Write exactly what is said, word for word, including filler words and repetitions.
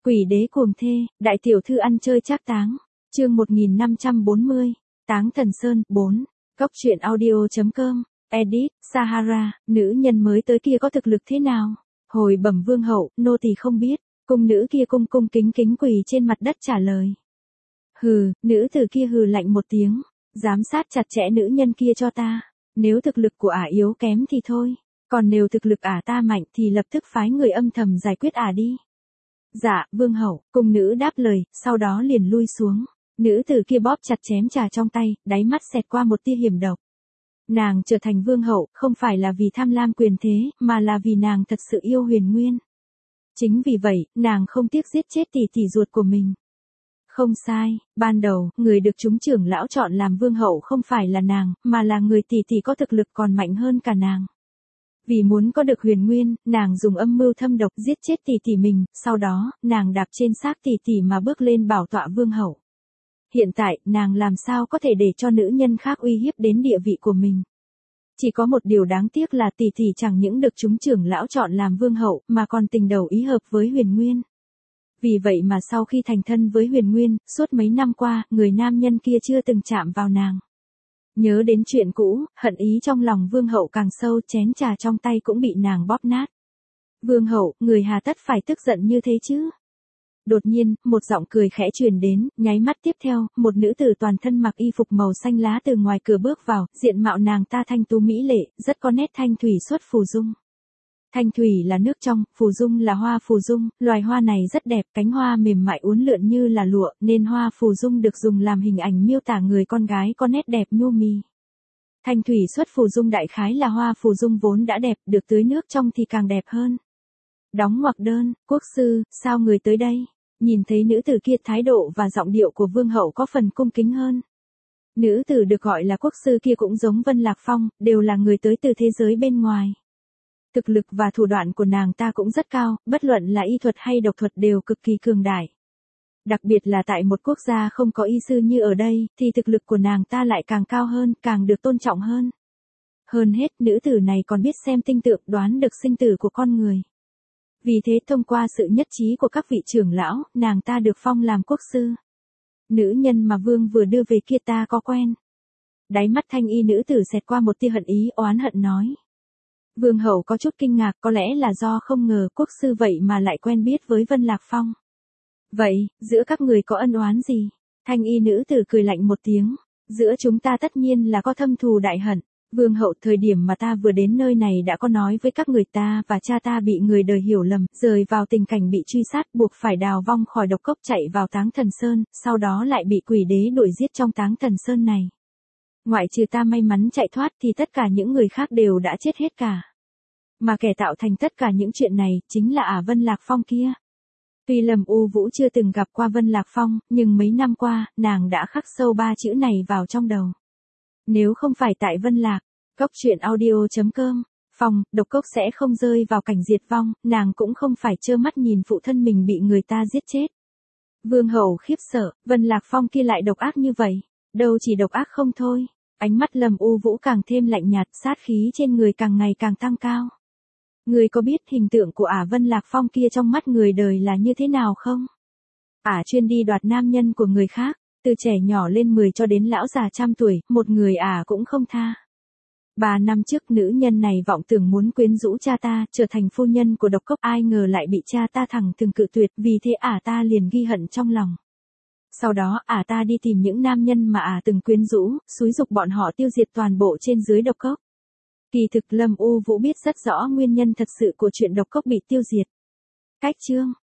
Quỷ đế cuồng thê, đại tiểu thư ăn chơi trác táng. Chương một nghìn năm trăm bốn mươi. Táng Thần Sơn bốn. Cốc truyện audio.com. Edit, Sahara, nữ nhân mới tới kia có thực lực thế nào? Hồi bẩm vương hậu, nô tỳ không biết. Cung nữ kia cung cung kính kính quỳ trên mặt đất trả lời. Hừ, nữ tử kia hừ lạnh một tiếng. Giám sát chặt chẽ nữ nhân kia cho ta. Nếu thực lực của ả yếu kém thì thôi. Còn nếu thực lực ả ta mạnh thì lập tức phái người âm thầm giải quyết ả đi. Dạ, vương hậu, cung nữ đáp lời, sau đó liền lui xuống. Nữ tử kia bóp chặt chém trà trong tay, đáy mắt xẹt qua một tia hiểm độc. Nàng trở thành vương hậu, không phải là vì tham lam quyền thế, mà là vì nàng thật sự yêu Huyền Nguyên. Chính vì vậy, nàng không tiếc giết chết tỷ tỷ ruột của mình. Không sai, ban đầu, người được chúng trưởng lão chọn làm vương hậu không phải là nàng, mà là người tỷ tỷ có thực lực còn mạnh hơn cả nàng. Vì muốn có được Huyền Nguyên, nàng dùng âm mưu thâm độc giết chết tỷ tỷ mình, sau đó, nàng đạp trên xác tỷ tỷ mà bước lên bảo tọa vương hậu. Hiện tại, nàng làm sao có thể để cho nữ nhân khác uy hiếp đến địa vị của mình. Chỉ có một điều đáng tiếc là tỷ tỷ chẳng những được chúng trưởng lão chọn làm vương hậu, mà còn tình đầu ý hợp với Huyền Nguyên. Vì vậy mà sau khi thành thân với Huyền Nguyên, suốt mấy năm qua, người nam nhân kia chưa từng chạm vào nàng. Nhớ đến chuyện cũ, hận ý trong lòng vương hậu càng sâu, chén trà trong tay cũng bị nàng bóp nát. Vương hậu, người hà tất phải tức giận như thế chứ? Đột nhiên, một giọng cười khẽ truyền đến, nháy mắt tiếp theo, một nữ tử toàn thân mặc y phục màu xanh lá từ ngoài cửa bước vào, diện mạo nàng ta thanh tú mỹ lệ, rất có nét thanh thủy xuất phù dung. Thanh thủy là nước trong, phù dung là hoa phù dung, loài hoa này rất đẹp, cánh hoa mềm mại uốn lượn như là lụa, nên hoa phù dung được dùng làm hình ảnh miêu tả người con gái có nét đẹp nhu mì. Thanh thủy xuất phù dung đại khái là hoa phù dung vốn đã đẹp, được tưới nước trong thì càng đẹp hơn. Đóng ngoặc đơn, quốc sư, sao người tới đây? Nhìn thấy nữ tử kia, thái độ và giọng điệu của vương hậu có phần cung kính hơn. Nữ tử được gọi là quốc sư kia cũng giống Vân Lạc Phong, đều là người tới từ thế giới bên ngoài. Thực lực và thủ đoạn của nàng ta cũng rất cao, bất luận là y thuật hay độc thuật đều cực kỳ cường đại. Đặc biệt là tại một quốc gia không có y sư như ở đây, thì thực lực của nàng ta lại càng cao hơn, càng được tôn trọng hơn. Hơn hết, nữ tử này còn biết xem tinh tượng, đoán được sinh tử của con người. Vì thế thông qua sự nhất trí của các vị trưởng lão, nàng ta được phong làm quốc sư. Nữ nhân mà vương vừa đưa về kia ta có quen. Đáy mắt thanh y nữ tử xẹt qua một tia hận ý, oán hận nói. Vương hậu có chút kinh ngạc, có lẽ là do không ngờ quốc sư vậy mà lại quen biết với Vân Lạc Phong. Vậy, giữa các người có ân oán gì? Thanh y nữ tử cười lạnh một tiếng. Giữa chúng ta tất nhiên là có thâm thù đại hận. Vương hậu, thời điểm mà ta vừa đến nơi này đã có nói với các người ta và cha ta bị người đời hiểu lầm, rơi vào tình cảnh bị truy sát, buộc phải đào vong khỏi độc cốc chạy vào Táng Thần Sơn, sau đó lại bị quỷ đế đuổi giết trong Táng Thần Sơn này. Ngoại trừ ta may mắn chạy thoát thì tất cả những người khác đều đã chết hết cả. Mà kẻ tạo thành tất cả những chuyện này, chính là ả Vân Lạc Phong kia. Tuy Lâm U Vũ chưa từng gặp qua Vân Lạc Phong, nhưng mấy năm qua, nàng đã khắc sâu ba chữ này vào trong đầu. Nếu không phải tại Vân Lạc, cốc truyện audio.com, Phong, độc cốc sẽ không rơi vào cảnh diệt vong, nàng cũng không phải trơ mắt nhìn phụ thân mình bị người ta giết chết. Vương hậu khiếp sợ, Vân Lạc Phong kia lại độc ác như vậy, đâu chỉ độc ác không thôi. Ánh mắt Lâm U Vũ càng thêm lạnh nhạt, sát khí trên người càng ngày càng tăng cao. Người có biết hình tượng của ả Vân Lạc Phong kia trong mắt người đời là như thế nào không? Ả chuyên đi đoạt nam nhân của người khác, từ trẻ nhỏ lên mười cho đến lão già trăm tuổi, một người ả cũng không tha. Ba năm trước nữ nhân này vọng tưởng muốn quyến rũ cha ta, trở thành phu nhân của độc cốc, ai ngờ lại bị cha ta thẳng thừng cự tuyệt, vì thế ả ta liền ghi hận trong lòng. Sau đó, ả ta đi tìm những nam nhân mà ả từng quyến rũ, xúi giục bọn họ tiêu diệt toàn bộ trên dưới độc cốc. Kỳ thực Lâm U Vũ biết rất rõ nguyên nhân thật sự của chuyện độc cốc bị tiêu diệt. Cách chương,